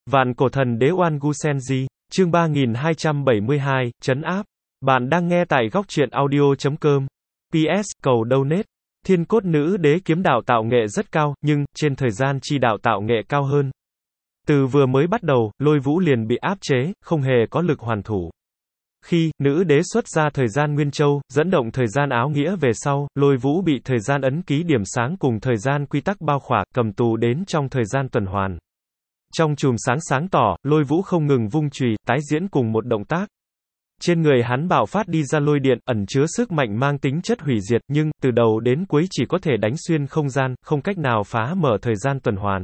Vạn cổ thần đế Oan Gu Senji, chương 3272, trấn áp. Bạn đang nghe tại góc truyện audio.com. PS, cầu donate. Thiên cốt nữ đế kiếm đạo tạo nghệ rất cao, nhưng, trên thời gian chi đạo tạo nghệ cao hơn. Từ vừa mới bắt đầu, Lôi Vũ liền bị áp chế, không hề có lực hoàn thủ. Khi, nữ đế xuất ra thời gian Nguyên Châu, dẫn động thời gian áo nghĩa về sau, Lôi Vũ bị thời gian ấn ký điểm sáng cùng thời gian quy tắc bao khỏa, cầm tù đến trong thời gian tuần hoàn. Trong chùm sáng sáng tỏ, Lôi Vũ không ngừng vung chùy, tái diễn cùng một động tác. Trên người hắn bạo phát đi ra lôi điện, ẩn chứa sức mạnh mang tính chất hủy diệt, nhưng, từ đầu đến cuối chỉ có thể đánh xuyên không gian, không cách nào phá mở thời gian tuần hoàn.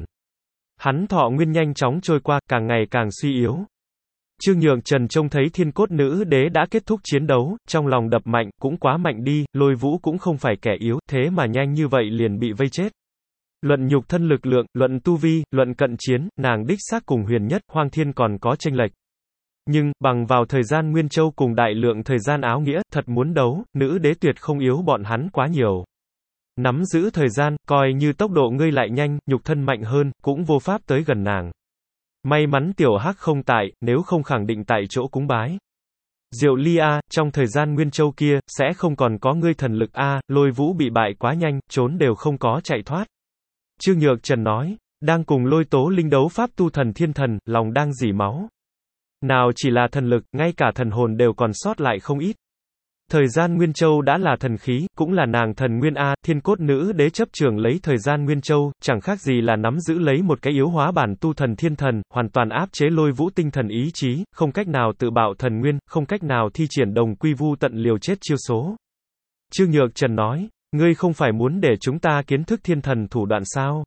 Hắn thọ nguyên nhanh chóng trôi qua, càng ngày càng suy yếu. Trương Nhượng Trần trông thấy thiên cốt nữ đế đã kết thúc chiến đấu, trong lòng đập mạnh, cũng quá mạnh đi, Lôi Vũ cũng không phải kẻ yếu, thế mà nhanh như vậy liền bị vây chết. Luận nhục thân lực lượng, luận tu vi, luận cận chiến, nàng đích xác cùng Huyền Nhất, Hoang Thiên còn có chênh lệch. Nhưng, bằng vào thời gian Nguyên Châu cùng đại lượng thời gian áo nghĩa, thật muốn đấu, nữ đế tuyệt không yếu bọn hắn quá nhiều. Nắm giữ thời gian, coi như tốc độ ngươi lại nhanh, nhục thân mạnh hơn, cũng vô pháp tới gần nàng. May mắn tiểu hắc không tại, nếu không khẳng định tại chỗ cúng bái. Diệu Ly a, trong thời gian Nguyên Châu kia, sẽ không còn có ngươi thần lực a, Lôi Vũ bị bại quá nhanh, trốn đều không có chạy thoát. Trương Nhược Trần nói, đang cùng Lôi Tố Linh đấu pháp tu thần thiên thần, lòng đang rỉ máu. Nào chỉ là thần lực, ngay cả thần hồn đều còn sót lại không ít. Thời gian Nguyên Châu đã là thần khí, cũng là nàng thần nguyên A, thiên cốt nữ đế chấp trường lấy thời gian Nguyên Châu, chẳng khác gì là nắm giữ lấy một cái yếu hóa bản tu thần thiên thần, hoàn toàn áp chế Lôi Vũ tinh thần ý chí, không cách nào tự bạo thần nguyên, không cách nào thi triển đồng quy vu tận liều chết chiêu số. Trương Nhược Trần nói, ngươi không phải muốn để chúng ta kiến thức thiên thần thủ đoạn sao?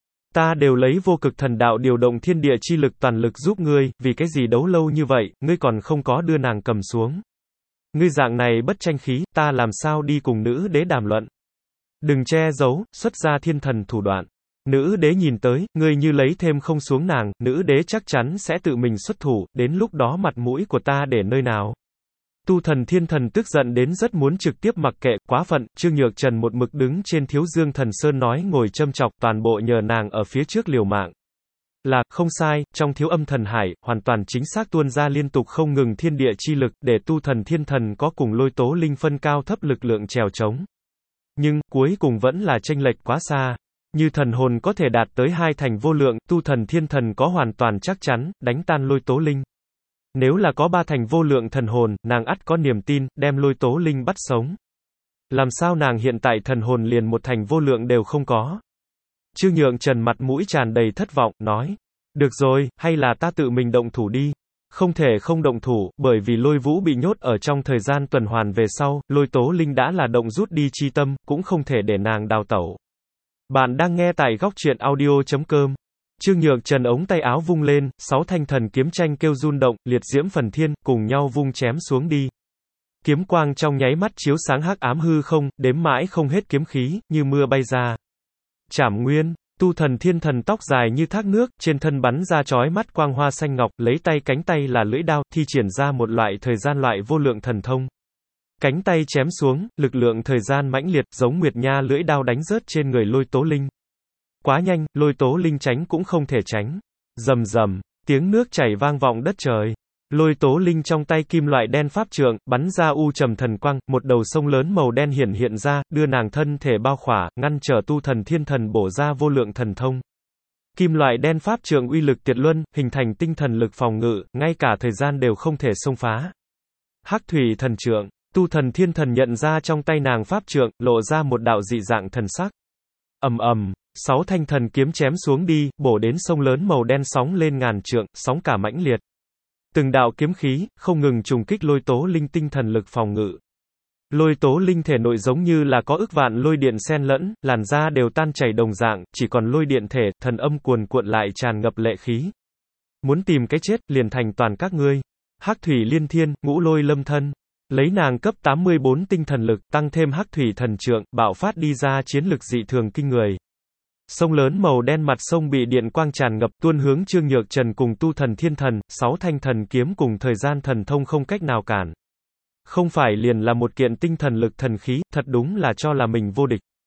Ta đều lấy vô cực thần đạo điều động thiên địa chi lực toàn lực giúp ngươi, vì cái gì đấu lâu như vậy, ngươi còn không có đưa nàng cầm xuống. Ngươi dạng này bất tranh khí, ta làm sao đi cùng nữ đế đàm luận. Đừng che giấu, xuất ra thiên thần thủ đoạn. Nữ đế nhìn tới, ngươi như lấy thêm không xuống nàng, nữ đế chắc chắn sẽ tự mình xuất thủ, đến lúc đó mặt mũi của ta để nơi nào. Tu thần thiên thần tức giận đến rất muốn trực tiếp mặc kệ, quá phận, Trương Nhược Trần một mực đứng trên Thiếu Dương Thần Sơn nói ngồi châm chọc, toàn bộ nhờ nàng ở phía trước liều mạng. Là, không sai, trong Thiếu Âm Thần Hải, hoàn toàn chính xác tuôn ra liên tục không ngừng thiên địa chi lực, để tu thần thiên thần có cùng Lôi Tố Linh phân cao thấp lực lượng trèo trống. Nhưng, cuối cùng vẫn là chênh lệch quá xa. Như thần hồn có thể đạt tới 2 thành vô lượng, tu thần thiên thần có hoàn toàn chắc chắn, đánh tan Lôi Tố Linh. Nếu là có 3 thành vô lượng thần hồn, nàng ắt có niềm tin, đem Lôi Tố Linh bắt sống. Làm sao nàng hiện tại thần hồn liền 1 thành vô lượng đều không có? Trương Nhượng Trần mặt mũi tràn đầy thất vọng, nói. Được rồi, hay là ta tự mình động thủ đi. Không thể không động thủ, bởi vì Lôi Vũ bị nhốt ở trong thời gian tuần hoàn về sau, Lôi Tố Linh đã là động rút đi chi tâm, cũng không thể để nàng đào tẩu. Bạn đang nghe tại góc truyện audio.com. Trương Nhược Trần ống tay áo vung lên, 6 thanh thần kiếm tranh kêu run động, liệt diễm phần thiên, cùng nhau vung chém xuống đi. Kiếm quang trong nháy mắt chiếu sáng hắc ám hư không, đếm mãi không hết kiếm khí, như mưa bay ra. Trảm Nguyên, tu thần thiên thần tóc dài như thác nước, trên thân bắn ra chói mắt quang hoa xanh ngọc, lấy tay cánh tay là lưỡi đao, thi triển ra một loại thời gian loại vô lượng thần thông. Cánh tay chém xuống, lực lượng thời gian mãnh liệt, giống nguyệt nha lưỡi đao đánh rớt trên người Lôi Tố Linh. Quá nhanh, Lôi Tố Linh tránh cũng không thể tránh. Rầm rầm, tiếng nước chảy vang vọng đất trời. Lôi Tố Linh trong tay kim loại đen pháp trượng, bắn ra u trầm thần quang, một đầu sông lớn màu đen hiện ra, đưa nàng thân thể bao khỏa, ngăn trở tu thần thiên thần bổ ra vô lượng thần thông. Kim loại đen pháp trượng uy lực tuyệt luân, hình thành tinh thần lực phòng ngự, ngay cả thời gian đều không thể xông phá. Hắc thủy thần trượng, tu thần thiên thần nhận ra trong tay nàng pháp trượng, lộ ra một đạo dị dạng thần sắc. Ầm ầm. 6 thanh thần kiếm chém xuống đi, bổ đến sông lớn màu đen sóng lên ngàn trượng, sóng cả mãnh liệt. Từng đạo kiếm khí, không ngừng trùng kích Lôi Tố Linh tinh thần lực phòng ngự. Lôi Tố Linh thể nội giống như là có ức vạn lôi điện xen lẫn, làn da đều tan chảy đồng dạng, chỉ còn lôi điện thể, thần âm cuồn cuộn lại tràn ngập lệ khí. Muốn tìm cái chết, liền thành toàn các ngươi. Hắc thủy liên thiên, ngũ lôi lâm thân. Lấy nàng cấp 84 tinh thần lực, tăng thêm hắc thủy thần trượng, bạo phát đi ra chiến lực dị thường kinh người. Sông lớn màu đen mặt sông bị điện quang tràn ngập tuôn hướng Trương Nhược Trần cùng tu thần thiên thần, 6 thanh thần kiếm cùng thời gian thần thông không cách nào cản. Không phải liền là một kiện tinh thần lực thần khí, thật đúng là cho là mình vô địch.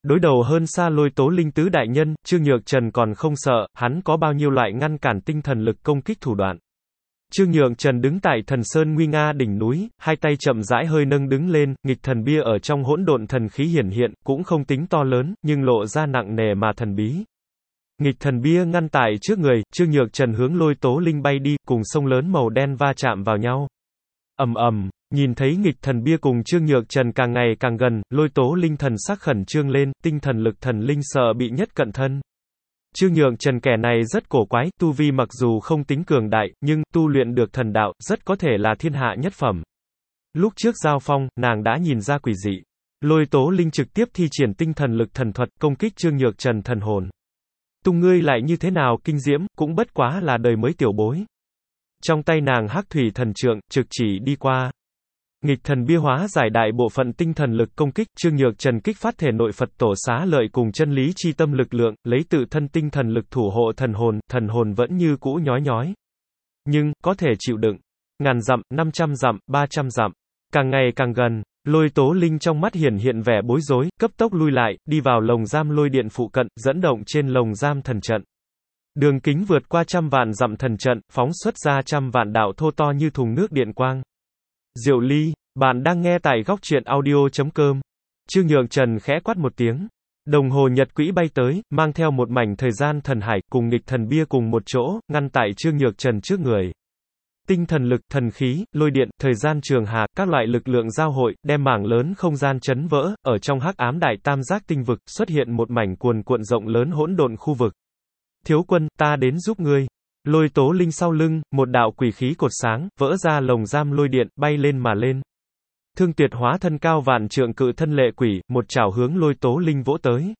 Đối đầu hơn xa Lôi Tố Linh tứ đại nhân, Trương Nhược Trần còn không sợ, hắn có bao nhiêu loại ngăn cản tinh thần lực công kích thủ đoạn. Trương Nhược Trần đứng tại Thần Sơn nguy nga đỉnh núi, hai tay chậm rãi hơi nâng đứng lên, nghịch thần bia ở trong hỗn độn thần khí hiển hiện, cũng không tính to lớn, nhưng lộ ra nặng nề mà thần bí. Nghịch thần bia ngăn tại trước người, Trương Nhược Trần hướng Lôi Tố Linh bay đi, cùng sông lớn màu đen va chạm vào nhau. Ầm ầm, nhìn thấy nghịch thần bia cùng Trương Nhược Trần càng ngày càng gần, Lôi Tố Linh thần sắc khẩn trương lên, tinh thần lực thần linh sợ bị nhất cận thân. Trương Nhược Trần kẻ này rất cổ quái, tu vi mặc dù không tính cường đại, nhưng tu luyện được thần đạo, rất có thể là thiên hạ nhất phẩm. Lúc trước giao phong, nàng đã nhìn ra quỷ dị. Lôi Tố Linh trực tiếp thi triển tinh thần lực thần thuật, công kích Trương Nhược Trần thần hồn. Tung ngươi lại như thế nào kinh diễm, cũng bất quá là đời mới tiểu bối. Trong tay nàng hắc thủy thần trượng, trực chỉ đi qua. Nghịch thần bia hóa giải đại bộ phận tinh thần lực công kích, Trương Nhược Trần kích phát thể nội Phật tổ xá lợi cùng chân lý chi tâm lực lượng, lấy tự thân tinh thần lực thủ hộ thần hồn vẫn như cũ nhói nhói. Nhưng, có thể chịu đựng. Ngàn dặm, 500 dặm, 300 dặm. Càng ngày càng gần, Lôi Tố Linh trong mắt hiện vẻ bối rối, cấp tốc lui lại, đi vào lồng giam lôi điện phụ cận, dẫn động trên lồng giam thần trận. Đường kính vượt qua 100 vạn dặm thần trận, phóng xuất ra 100 vạn đạo thô to như thùng nước điện quang. Diệu Ly, bạn đang nghe tại góc truyện audio.com. Trương Nhược Trần khẽ quát một tiếng. Đồng hồ nhật quỹ bay tới, mang theo một mảnh thời gian thần hải, cùng nghịch thần bia cùng một chỗ, ngăn tại Trương Nhược Trần trước người. Tinh thần lực, thần khí, lôi điện, thời gian trường hà, các loại lực lượng giao hội, đem mảng lớn không gian chấn vỡ, ở trong hắc ám đại tam giác tinh vực, xuất hiện một mảnh cuồn cuộn rộng lớn hỗn độn khu vực. Thiếu quân, ta đến giúp ngươi. Lôi Tố Linh sau lưng, một đạo quỷ khí cột sáng, vỡ ra lồng giam lôi điện, bay lên mà lên. Thương Tuyệt hóa thân cao vạn trượng cự thân lệ quỷ, một chảo hướng Lôi Tố Linh vỗ tới.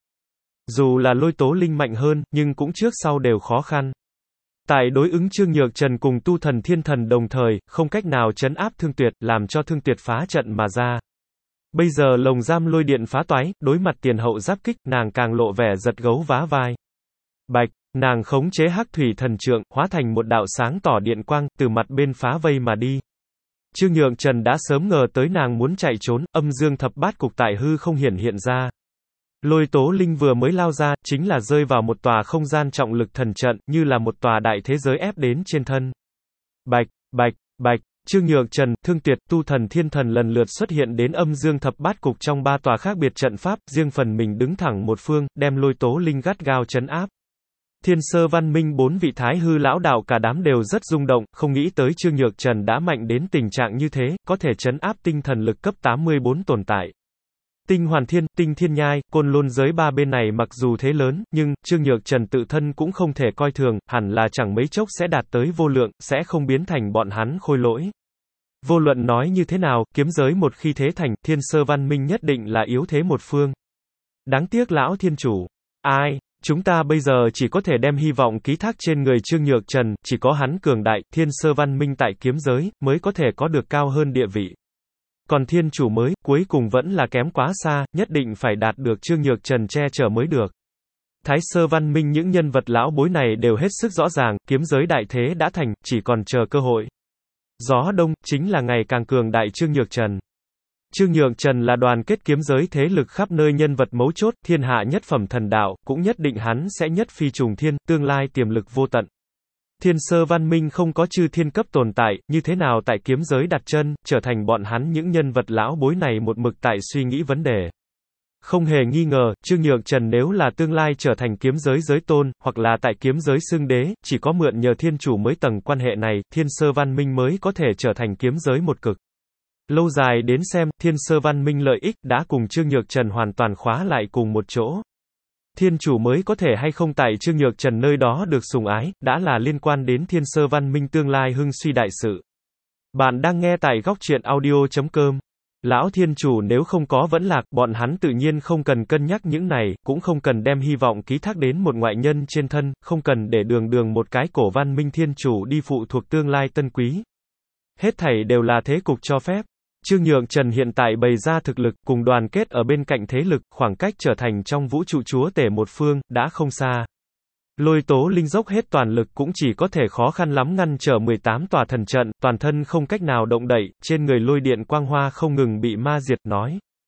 Dù là Lôi Tố Linh mạnh hơn, nhưng cũng trước sau đều khó khăn. Tại đối ứng Trương Nhược Trần cùng tu thần thiên thần đồng thời, không cách nào trấn áp Thương Tuyệt, làm cho Thương Tuyệt phá trận mà ra. Bây giờ lồng giam lôi điện phá toái, đối mặt tiền hậu giáp kích, nàng càng lộ vẻ giật gấu vá vai. Bạch, nàng khống chế hắc thủy thần trượng, hóa thành một đạo sáng tỏ điện quang, từ mặt bên phá vây mà đi. Trương Nhược Trần đã sớm ngờ tới nàng muốn chạy trốn, âm dương thập bát cục tại hư không hiện ra. Lôi Tố Linh vừa mới lao ra, chính là rơi vào một tòa không gian trọng lực thần trận, như là một tòa đại thế giới ép đến trên thân. Bạch, bạch, bạch, Trương Nhược Trần, Thương Tuyệt, tu thần thiên thần lần lượt xuất hiện đến âm dương thập bát cục trong ba tòa khác biệt trận pháp, riêng phần mình đứng thẳng một phương, đem Lôi Tố Linh gắt gao trấn áp. Thiên Sơ Văn Minh bốn vị thái hư lão đạo cả đám đều rất rung động, không nghĩ tới Trương Nhược Trần đã mạnh đến tình trạng như thế, có thể trấn áp tinh thần lực cấp 84 tồn tại. Tinh Hoàn Thiên, Tinh Thiên Nhai, Côn Lôn giới ba bên này mặc dù thế lớn, nhưng, Trương Nhược Trần tự thân cũng không thể coi thường, hẳn là chẳng mấy chốc sẽ đạt tới vô lượng, sẽ không biến thành bọn hắn khôi lỗi. Vô luận nói như thế nào, kiếm giới một khi thế thành, Thiên Sơ Văn Minh nhất định là yếu thế một phương. Đáng tiếc lão thiên chủ. Ai? Chúng ta bây giờ chỉ có thể đem hy vọng ký thác trên người Trương Nhược Trần, chỉ có hắn cường đại, Thiên Sơ Văn Minh tại kiếm giới, mới có thể có được cao hơn địa vị. Còn thiên chủ mới, cuối cùng vẫn là kém quá xa, nhất định phải đạt được Trương Nhược Trần che chở mới được. Thái Sơ Văn Minh những nhân vật lão bối này đều hết sức rõ ràng, kiếm giới đại thế đã thành, chỉ còn chờ cơ hội. Gió đông, chính là ngày càng cường đại Trương Nhược Trần. Trương Nhược Trần là đoàn kết kiếm giới thế lực khắp nơi nhân vật mấu chốt, thiên hạ nhất phẩm thần đạo, cũng nhất định hắn sẽ nhất phi trùng thiên, tương lai tiềm lực vô tận. Thiên Sơ Văn Minh không có chư thiên cấp tồn tại, như thế nào tại kiếm giới đặt chân, trở thành bọn hắn những nhân vật lão bối này một mực tại suy nghĩ vấn đề. Không hề nghi ngờ, Trương Nhược Trần nếu là tương lai trở thành kiếm giới giới tôn, hoặc là tại kiếm giới xưng đế, chỉ có mượn nhờ thiên chủ mới tầng quan hệ này, Thiên Sơ Văn Minh mới có thể trở thành kiếm giới một cực. Lâu dài đến xem, Thiên Sơ Văn Minh lợi ích đã cùng Trương Nhược Trần hoàn toàn khóa lại cùng một chỗ. Thiên chủ mới có thể hay không tại Trương Nhược Trần nơi đó được sủng ái, đã là liên quan đến Thiên Sơ Văn Minh tương lai hưng suy đại sự. Bạn đang nghe tại góc truyện audio.com. Lão thiên chủ nếu không có vẫn lạc, bọn hắn tự nhiên không cần cân nhắc những này, cũng không cần đem hy vọng ký thác đến một ngoại nhân trên thân, không cần để đường một cái cổ văn minh thiên chủ đi phụ thuộc tương lai tân quý. Hết thảy đều là thế cục cho phép. Trương Nhược Trần hiện tại bày ra thực lực, cùng đoàn kết ở bên cạnh thế lực, khoảng cách trở thành trong vũ trụ chúa tể một phương, đã không xa. Lôi Tố Linh dốc hết toàn lực cũng chỉ có thể khó khăn lắm ngăn trở 18 tòa thần trận, toàn thân không cách nào động đậy, trên người lôi điện quang hoa không ngừng bị ma diệt, nói.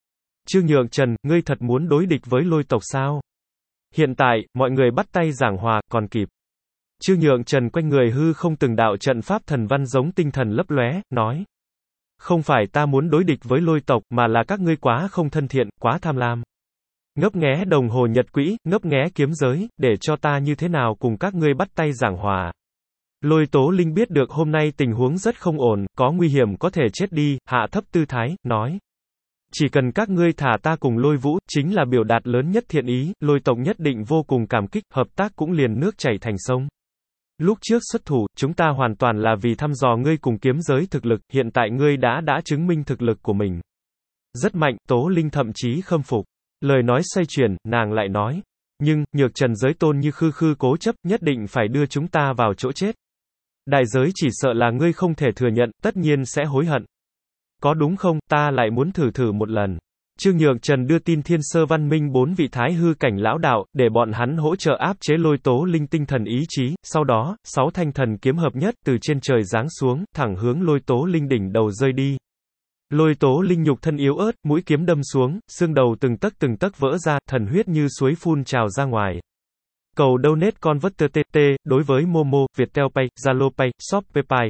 Trương Nhượng Trần, ngươi thật muốn đối địch với Lôi tộc sao? Hiện tại, mọi người bắt tay giảng hòa, còn kịp. Trương Nhượng Trần quanh người hư không từng đạo trận pháp thần văn giống tinh thần lấp lóe, nói. Không phải ta muốn đối địch với Lôi tộc, mà là các ngươi quá không thân thiện, quá tham lam. Ngấp nghé đồng hồ nhật quỹ, ngấp nghé kiếm giới, để cho ta như thế nào cùng các ngươi bắt tay giảng hòa. Lôi Tố Linh biết được hôm nay tình huống rất không ổn, có nguy hiểm có thể chết đi, hạ thấp tư thái, nói. Chỉ cần các ngươi thả ta cùng Lôi Vũ, chính là biểu đạt lớn nhất thiện ý, Lôi tộc nhất định vô cùng cảm kích, hợp tác cũng liền nước chảy thành sông. Lúc trước xuất thủ, chúng ta hoàn toàn là vì thăm dò ngươi cùng kiếm giới thực lực, hiện tại ngươi đã chứng minh thực lực của mình. Rất mạnh, Tố Linh thậm chí khâm phục. Lời nói xoay chuyển, nàng lại nói. Nhưng, Nhược Trần giới tôn như khư khư cố chấp, nhất định phải đưa chúng ta vào chỗ chết. Đại giới chỉ sợ là ngươi không thể thừa nhận, tất nhiên sẽ hối hận. Có đúng không, ta lại muốn thử một lần. Trương Nhượng Trần đưa tin Thiên Sơ Văn Minh 4 vị thái hư cảnh lão đạo, để bọn hắn hỗ trợ áp chế Lôi Tố Linh tinh thần ý chí, sau đó, 6 thanh thần kiếm hợp nhất từ trên trời giáng xuống, thẳng hướng Lôi Tố Linh đỉnh đầu rơi đi. Lôi Tố Linh nhục thân yếu ớt, mũi kiếm đâm xuống, xương đầu từng tấc vỡ ra, thần huyết như suối phun trào ra ngoài. Cầu donate converter TT, đối với Momo, Viettel Pay, Zalo Pay, Shopee Pay,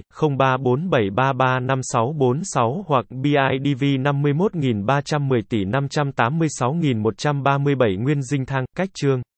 0347335646 hoặc BIDV 51.310 tỷ 586.137 Nguyên Dinh Thang, cách chương.